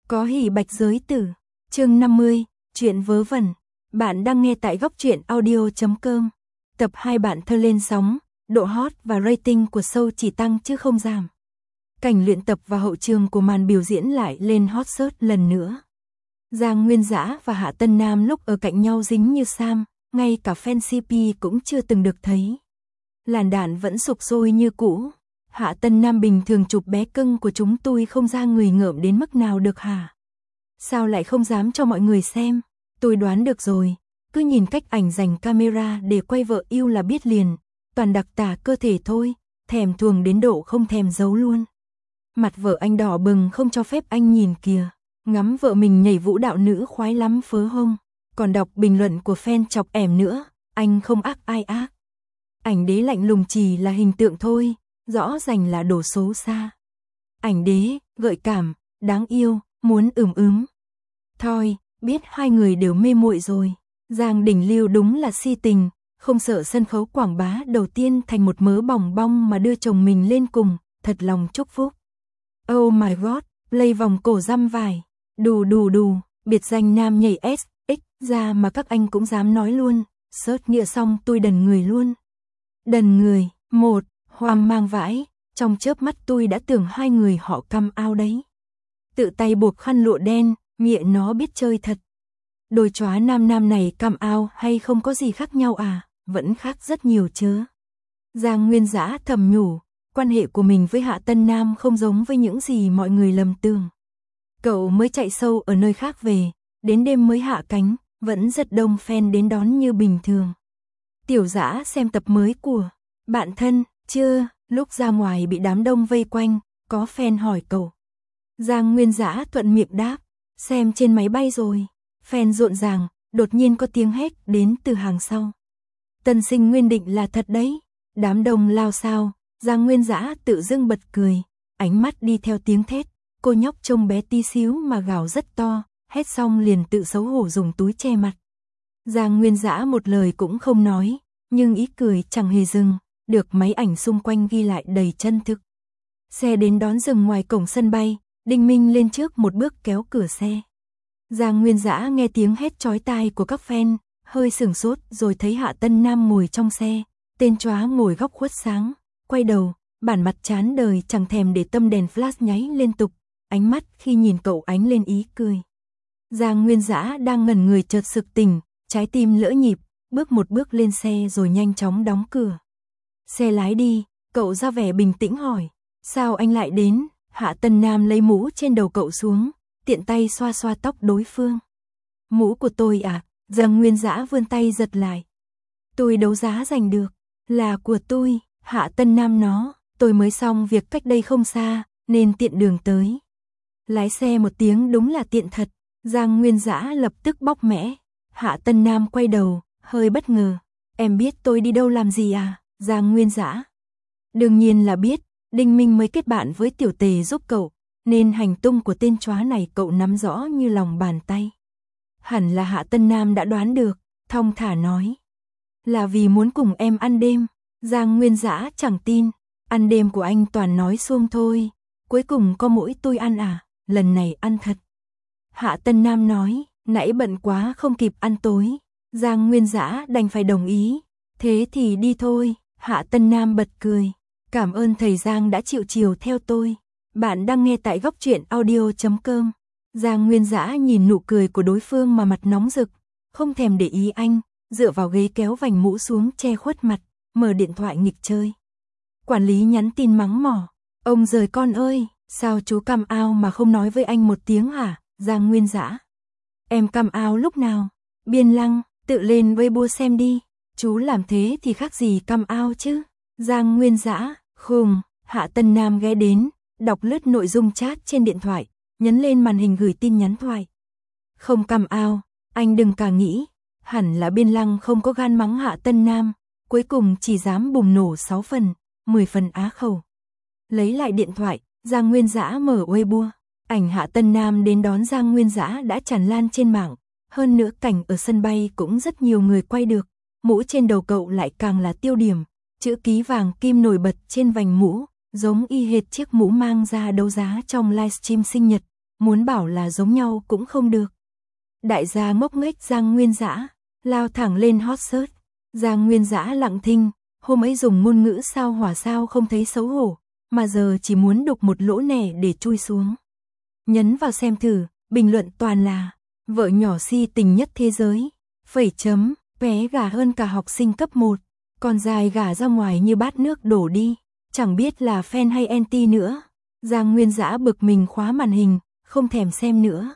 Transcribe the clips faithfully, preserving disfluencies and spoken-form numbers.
Có hỉ bạch giới tử, chương năm mươi, chuyện vớ vẩn. Bạn đang nghe tại góc truyện audio chấm com. Tập hai bạn thơ lên sóng, độ hot và rating của show chỉ tăng chứ không giảm. Cảnh luyện tập và hậu trường của màn biểu diễn lại lên hot search lần nữa. Giang Nguyên Dã và Hạ Tân Nam lúc ở cạnh nhau dính như Sam, ngay cả fan xê pê cũng chưa từng được thấy. Làn đạn vẫn sục sôi như cũ. Hạ Tân Nam bình thường chụp bé cưng của chúng tôi không ra người ngợm đến mức nào được hả? Sao lại không dám cho mọi người xem? Tôi đoán được rồi, cứ nhìn cách ảnh dành camera để quay vợ yêu là biết liền, toàn đặc tả cơ thể thôi, thèm thuồng đến độ không thèm giấu luôn. Mặt vợ anh đỏ bừng không cho phép anh nhìn kìa, ngắm vợ mình nhảy vũ đạo nữ khoái lắm phớ hông, còn đọc bình luận của fan chọc ẻm nữa, anh không ác ai ác. Ảnh đế lạnh lùng chỉ là hình tượng thôi, rõ ràng là đồ xấu xa. Ảnh đế, gợi cảm, đáng yêu, muốn ừm ướm. Thôi, biết hai người đều mê muội rồi. Giang Đình Lưu đúng là si tình, không sợ sân khấu quảng bá đầu tiên thành một mớ bòng bong mà đưa chồng mình lên cùng, thật lòng chúc phúc. Oh my god, play vòng cổ răm vải, đù đù đù, biệt danh nam nhảy ét ích ra mà các anh cũng dám nói luôn, search nghĩa xong tôi đần người luôn. Đần người, một, hoang mang vãi, trong chớp mắt tôi đã tưởng hai người họ come out đấy. Tự tay buộc khăn lụa đen, mịa nó biết chơi thật. Đôi chóa nam nam này come out hay không có gì khác nhau à, vẫn khác rất nhiều chứ. Giang Nguyên Dã thầm nhủ, quan hệ của mình với Hạ Tân Nam không giống với những gì mọi người lầm tưởng. Cậu mới chạy sâu ở nơi khác về, đến đêm mới hạ cánh, vẫn rất đông fan đến đón như bình thường. Tiểu Dã xem tập mới của Bạn Thân, chưa, lúc ra ngoài bị đám đông vây quanh, có fan hỏi cậu. Giang Nguyên Dã thuận miệng đáp, xem trên máy bay rồi. Fan rộn ràng, đột nhiên có tiếng hét đến từ hàng sau. Tân sinh Nguyên Định là thật đấy. Đám đông lao xao, Giang Nguyên Dã tự dưng bật cười, ánh mắt đi theo tiếng thét. Cô nhóc trông bé tí xíu mà gào rất to, hét xong liền tự xấu hổ dùng túi che mặt. Giang Nguyên Dã một lời cũng không nói, nhưng ý cười chẳng hề dừng, được máy ảnh xung quanh ghi lại đầy chân thực. Xe đến đón dừng ngoài cổng sân bay, Đinh Minh lên trước một bước kéo cửa xe. Giang Nguyên Dã nghe tiếng hét chói tai của các fan, hơi sửng sốt rồi thấy Hạ Tân Nam ngồi trong xe, tên chóa ngồi góc khuất sáng, quay đầu, bản mặt chán đời chẳng thèm để tâm đèn flash nháy liên tục, ánh mắt khi nhìn cậu ánh lên ý cười. Giang Nguyên Dã đang ngẩn người chợt sực tỉnh, trái tim lỡ nhịp, bước một bước lên xe rồi nhanh chóng đóng cửa. Xe lái đi, cậu ra vẻ bình tĩnh hỏi, sao anh lại đến? Hạ Tân Nam lấy mũ trên đầu cậu xuống, tiện tay xoa xoa tóc đối phương. Mũ của tôi à? Giang Nguyên Dã vươn tay giật lại. Tôi đấu giá giành được, là của tôi. Hạ Tân Nam nó, tôi mới xong việc cách đây không xa, nên tiện đường tới. Lái xe một tiếng đúng là tiện thật. Giang Nguyên Dã lập tức bóc mẽ. Hạ Tân Nam quay đầu, hơi bất ngờ. Em biết tôi đi đâu làm gì à? Giang Nguyên Dã. Đương nhiên là biết, Đinh Minh mới kết bạn với Tiểu Tề giúp cậu, nên hành tung của tên chóa này cậu nắm rõ như lòng bàn tay. Hẳn là Hạ Tân Nam đã đoán được, thong thả nói. Là vì muốn cùng em ăn đêm. Giang Nguyên Dã chẳng tin, ăn đêm của anh toàn nói suông thôi, cuối cùng có mỗi tôi ăn à, lần này ăn thật. Hạ Tân Nam nói, nãy bận quá không kịp ăn tối. Giang Nguyên Dã đành phải đồng ý, thế thì đi thôi. Hạ Tân Nam bật cười, cảm ơn thầy Giang đã chịu chiều theo tôi. Bạn đang nghe tại góc truyện audio chấm com. Giang Nguyên Dã nhìn nụ cười của đối phương mà mặt nóng rực, không thèm để ý anh, dựa vào ghế kéo vành mũ xuống che khuất mặt, mở điện thoại nghịch chơi. Quản lý nhắn tin mắng mỏ, ông giời con ơi, sao chú come out mà không nói với anh một tiếng hả? Giang Nguyên Dã, em come out lúc nào? Biên Lăng, tự lên Weibo xem đi, chú làm thế thì khác gì come out chứ? Giang Nguyên Dã, khùng. Hạ Tân Nam ghé đến, đọc lướt nội dung chat trên điện thoại, nhấn lên màn hình gửi tin nhắn thoại. Không come out, anh đừng cả nghĩ, hẳn là Biên Lăng không có gan mắng Hạ Tân Nam, cuối cùng chỉ dám bùng nổ sáu phần, mười phần á khẩu. Lấy lại điện thoại, Giang Nguyên Dã mở Weibo, ảnh Hạ Tân Nam đến đón Giang Nguyên Dã đã tràn lan trên mạng, hơn nữa cảnh ở sân bay cũng rất nhiều người quay được, mũ trên đầu cậu lại càng là tiêu điểm, chữ ký vàng kim nổi bật trên vành mũ, giống y hệt chiếc mũ mang ra đấu giá trong livestream sinh nhật, muốn bảo là giống nhau cũng không được. Đại gia ngốc nghếch Giang Nguyên Dã, lao thẳng lên hot search. Giang Nguyên Dã lặng thinh, hôm ấy dùng ngôn ngữ sao hỏa sao không thấy xấu hổ, mà giờ chỉ muốn đục một lỗ nẻ để chui xuống. Nhấn vào xem thử, bình luận toàn là vợ nhỏ si tình nhất thế giới. Phẩy chấm, bé gà hơn cả học sinh cấp một, còn dài gà ra ngoài như bát nước đổ đi, chẳng biết là fan hay anti nữa. Giang Nguyên Dã bực mình khóa màn hình, không thèm xem nữa.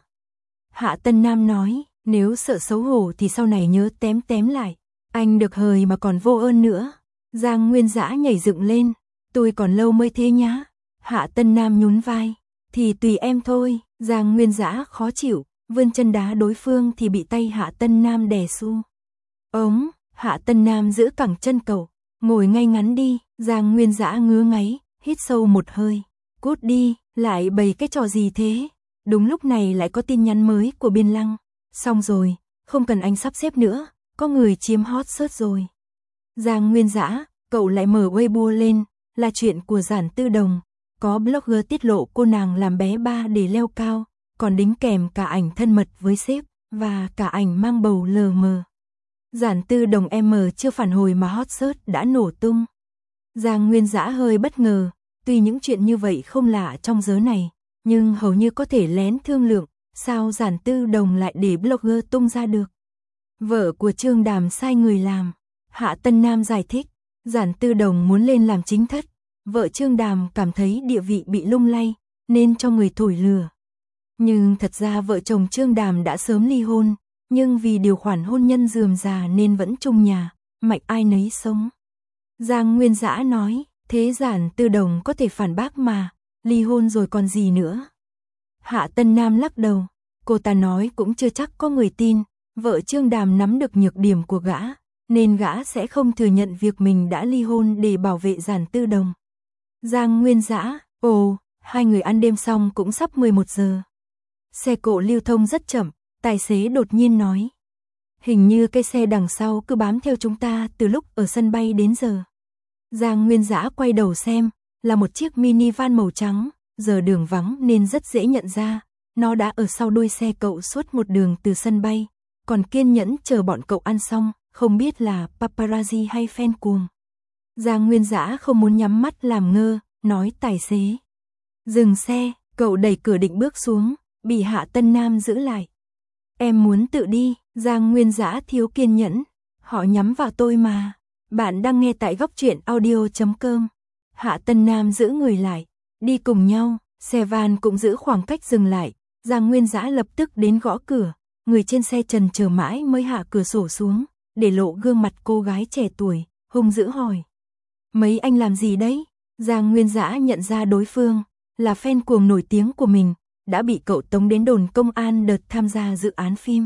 Hạ Tân Nam nói, nếu sợ xấu hổ thì sau này nhớ tém tém lại, anh được hời mà còn vô ơn nữa. Giang Nguyên Dã nhảy dựng lên, tôi còn lâu mới thế nhá. Hạ Tân Nam nhún vai, thì tùy em thôi. Giang Nguyên Dã khó chịu, vươn chân đá đối phương thì bị tay Hạ Tân Nam đè su. Ống, Hạ Tân Nam giữ cẳng chân cậu, ngồi ngay ngắn đi. Giang Nguyên Dã ngứa ngáy, hít sâu một hơi, cút đi, lại bày cái trò gì thế? Đúng lúc này lại có tin nhắn mới của Biên Lăng. Xong rồi, không cần anh sắp xếp nữa, có người chiếm hot search rồi. Giang Nguyên Dã, cậu lại mở Weibo lên, là chuyện của Giản Tư Đồng. Có blogger tiết lộ cô nàng làm bé ba để leo cao, còn đính kèm cả ảnh thân mật với sếp, và cả ảnh mang bầu lờ mờ. Giản Tư Đồng em chưa phản hồi mà hot search đã nổ tung. Giang Nguyên Dã hơi bất ngờ, tuy những chuyện như vậy không lạ trong giới này, nhưng hầu như có thể lén thương lượng, sao Giản Tư Đồng lại để blogger tung ra được. Vợ của Trương Đàm sai người làm. Hạ Tân Nam giải thích, Giản Tư Đồng muốn lên làm chính thất, vợ Trương Đàm cảm thấy địa vị bị lung lay, nên cho người thổi lửa. Nhưng thật ra vợ chồng Trương Đàm đã sớm ly hôn, nhưng vì điều khoản hôn nhân rườm rà nên vẫn chung nhà, mạch ai nấy sống. Giang Nguyên Dã nói, thế Giản Tư Đồng có thể phản bác mà, ly hôn rồi còn gì nữa. Hạ Tân Nam lắc đầu, cô ta nói cũng chưa chắc có người tin, vợ Trương Đàm nắm được nhược điểm của gã, nên gã sẽ không thừa nhận việc mình đã ly hôn để bảo vệ Giản Tư Đồng. Giang Nguyên Dã, ồ, hai người ăn đêm xong cũng sắp mười một giờ. Xe cộ lưu thông rất chậm, tài xế đột nhiên nói. Hình như cái xe đằng sau cứ bám theo chúng ta từ lúc ở sân bay đến giờ. Giang Nguyên Dã quay đầu xem, là một chiếc minivan màu trắng, giờ đường vắng nên rất dễ nhận ra. Nó đã ở sau đuôi xe cậu suốt một đường từ sân bay, còn kiên nhẫn chờ bọn cậu ăn xong, không biết là paparazzi hay fan cuồng. Giang Nguyên Dã không muốn nhắm mắt làm ngơ, nói tài xế. Dừng xe, cậu đẩy cửa định bước xuống, bị Hạ Tân Nam giữ lại. Em muốn tự đi. Giang Nguyên Dã thiếu kiên nhẫn. Họ nhắm vào tôi mà. Bạn đang nghe tại góc truyện audio chấm com. Hạ Tân Nam giữ người lại, đi cùng nhau, xe van cũng giữ khoảng cách dừng lại. Giang Nguyên Dã lập tức đến gõ cửa, người trên xe trần chờ mãi mới hạ cửa sổ xuống, để lộ gương mặt cô gái trẻ tuổi, hung dữ hỏi. Mấy anh làm gì đấy? Giang Nguyên Dã nhận ra đối phương là fan cuồng nổi tiếng của mình, đã bị cậu tống đến đồn công an đợt tham gia dự án phim.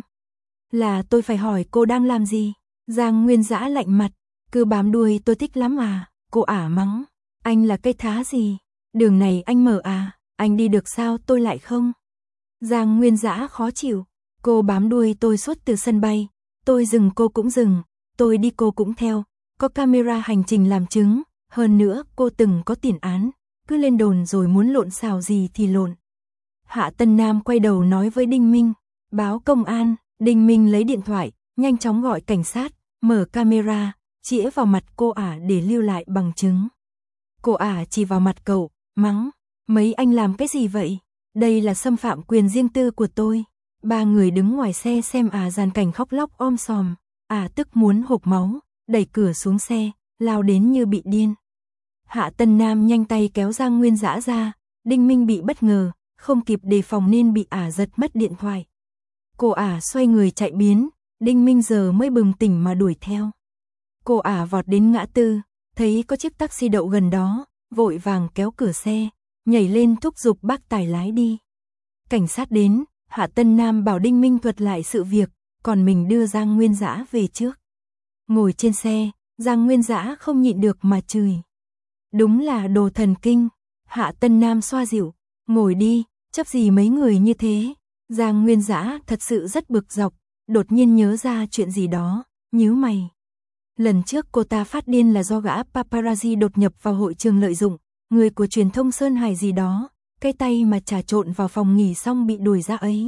Là tôi phải hỏi cô đang làm gì? Giang Nguyên Dã lạnh mặt, cứ bám đuôi tôi thích lắm à? Cô ả mắng, anh là cây thá gì? Đường này anh mở à? Anh đi được sao tôi lại không? Giang Nguyên Dã khó chịu, cô bám đuôi tôi suốt từ sân bay, tôi dừng cô cũng dừng, tôi đi cô cũng theo, có camera hành trình làm chứng, hơn nữa cô từng có tiền án, cứ lên đồn rồi muốn lộn xào gì thì lộn. Hạ Tân Nam quay đầu nói với Đinh Minh, báo công an. Đinh Minh lấy điện thoại, nhanh chóng gọi cảnh sát, mở camera, chĩa vào mặt cô ả để lưu lại bằng chứng. Cô ả chỉ vào mặt cậu, mắng, mấy anh làm cái gì vậy? Đây là xâm phạm quyền riêng tư của tôi. Ba người đứng ngoài xe xem ả dàn cảnh khóc lóc om sòm, ả tức muốn hộc máu, đẩy cửa xuống xe, lao đến như bị điên. Hạ Tân Nam nhanh tay kéo Giang Nguyên Dã ra, Đinh Minh bị bất ngờ, không kịp đề phòng nên bị ả giật mất điện thoại. Cô ả xoay người chạy biến, Đinh Minh giờ mới bừng tỉnh mà đuổi theo. Cô ả vọt đến ngã tư, thấy có chiếc taxi đậu gần đó, vội vàng kéo cửa xe, nhảy lên thúc giục bác tài lái đi. Cảnh sát đến, Hạ Tân Nam bảo Đinh Minh thuật lại sự việc, còn mình đưa Giang Nguyên Dã về trước. Ngồi trên xe, Giang Nguyên Dã không nhịn được mà chửi. Đúng là đồ thần kinh. Hạ Tân Nam xoa dịu, ngồi đi, chấp gì mấy người như thế. Giang Nguyên Dã thật sự rất bực dọc, đột nhiên nhớ ra chuyện gì đó, nhíu mày. Lần trước cô ta phát điên là do gã paparazzi đột nhập vào hội trường lợi dụng, người của truyền thông Sơn Hải gì đó, cái tay mà trà trộn vào phòng nghỉ xong bị đuổi ra ấy.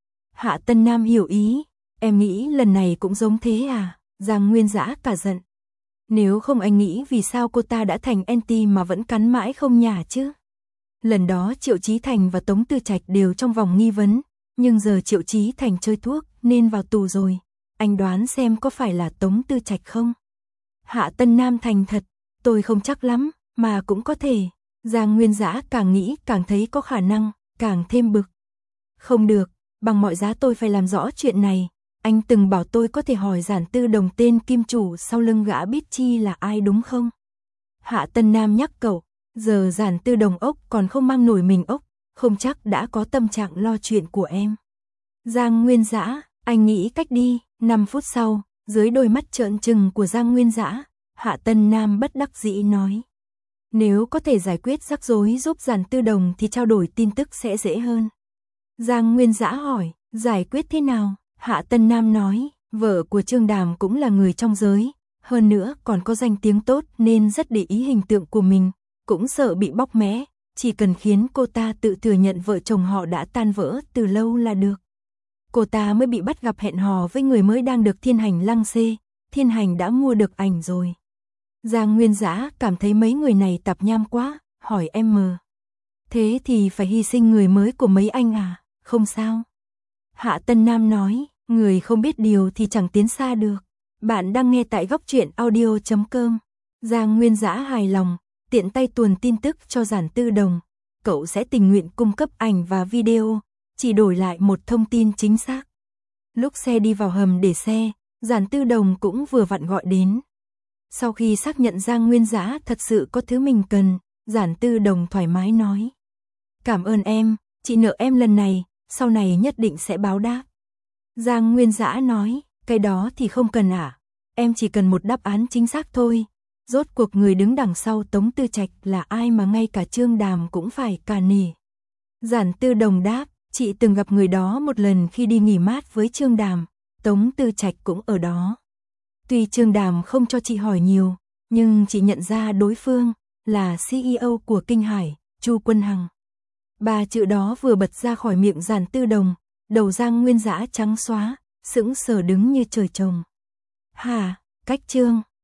Hạ Tân Nam hiểu ý, em nghĩ lần này cũng giống thế à? Giang Nguyên Dã cả giận. Nếu không anh nghĩ vì sao cô ta đã thành anti mà vẫn cắn mãi không nhả chứ? Lần đó Triệu Chí Thành và Tống Tư Trạch đều trong vòng nghi vấn, nhưng giờ Triệu Chí Thành chơi thuốc nên vào tù rồi. Anh đoán xem có phải là Tống Tư Trạch không? Hạ Tân Nam thành thật, tôi không chắc lắm, mà cũng có thể. Giang Nguyên Dã càng nghĩ càng thấy có khả năng, càng thêm bực. Không được, bằng mọi giá tôi phải làm rõ chuyện này. Anh từng bảo tôi có thể hỏi Giản Tư Đồng tên kim chủ sau lưng gã biết chi là ai đúng không? Hạ Tân Nam nhắc cậu, giờ Giản Tư Đồng ốc còn không mang nổi mình ốc, không chắc đã có tâm trạng lo chuyện của em. Giang Nguyên Dã, anh nghĩ cách đi. Năm phút sau, dưới đôi mắt trợn trừng của Giang Nguyên Dã, Hạ Tân Nam bất đắc dĩ nói. Nếu có thể giải quyết rắc rối giúp Giản Tư Đồng thì trao đổi tin tức sẽ dễ hơn. Giang Nguyên Dã hỏi, giải quyết thế nào? Hạ Tân Nam nói, vợ của Trương Đàm cũng là người trong giới, hơn nữa còn có danh tiếng tốt nên rất để ý hình tượng của mình, cũng sợ bị bóc mẽ, chỉ cần khiến cô ta tự thừa nhận vợ chồng họ đã tan vỡ từ lâu là được. Cô ta mới bị bắt gặp hẹn hò với người mới đang được Thiên Hành lăng xê, Thiên Hành đã mua được ảnh rồi. Giang Nguyên Dã cảm thấy mấy người này tạp nham quá, hỏi em mờ. Thế thì phải hy sinh người mới của mấy anh à, không sao. Hạ Tân Nam nói, người không biết điều thì chẳng tiến xa được. Bạn đang nghe tại góc truyện audio chấm com. Giang Nguyên Dã hài lòng, tiện tay tuồn tin tức cho Giản Tư Đồng. Cậu sẽ tình nguyện cung cấp ảnh và video, chỉ đổi lại một thông tin chính xác. Lúc xe đi vào hầm để xe, Giản Tư Đồng cũng vừa vặn gọi đến. Sau khi xác nhận Giang Nguyên Dã thật sự có thứ mình cần, Giản Tư Đồng thoải mái nói. Cảm ơn em, chị nợ em lần này, sau này nhất định sẽ báo đáp. Giang Nguyên Dã nói, cái đó thì không cần à, em chỉ cần một đáp án chính xác thôi. Rốt cuộc người đứng đằng sau Tống Tư Trạch là ai mà ngay cả Trương Đàm cũng phải cà nỉ. Giản Tư Đồng đáp, chị từng gặp người đó một lần khi đi nghỉ mát với Trương Đàm, Tống Tư Trạch cũng ở đó. Tuy Trương Đàm không cho chị hỏi nhiều, nhưng chị nhận ra đối phương là xê e ô của Kinh Hải, Chu Quân Hằng. Ba chữ đó vừa bật ra khỏi miệng Giản Tư Đồng, đầu Giang Nguyên Dã trắng xóa, sững sờ đứng như trời trồng. Hả, cách Trương